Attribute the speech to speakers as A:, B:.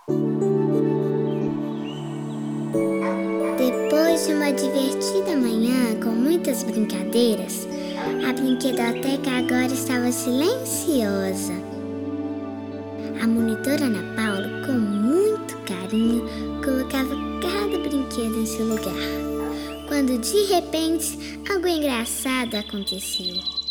A: Depois de uma divertida manhã com muitas brincadeiras, a brinquedoteca agora estava silenciosa. A monitora Ana Paula, com muito carinho, colocava cada brinquedo em seu lugar, quando de repente algo engraçado aconteceu.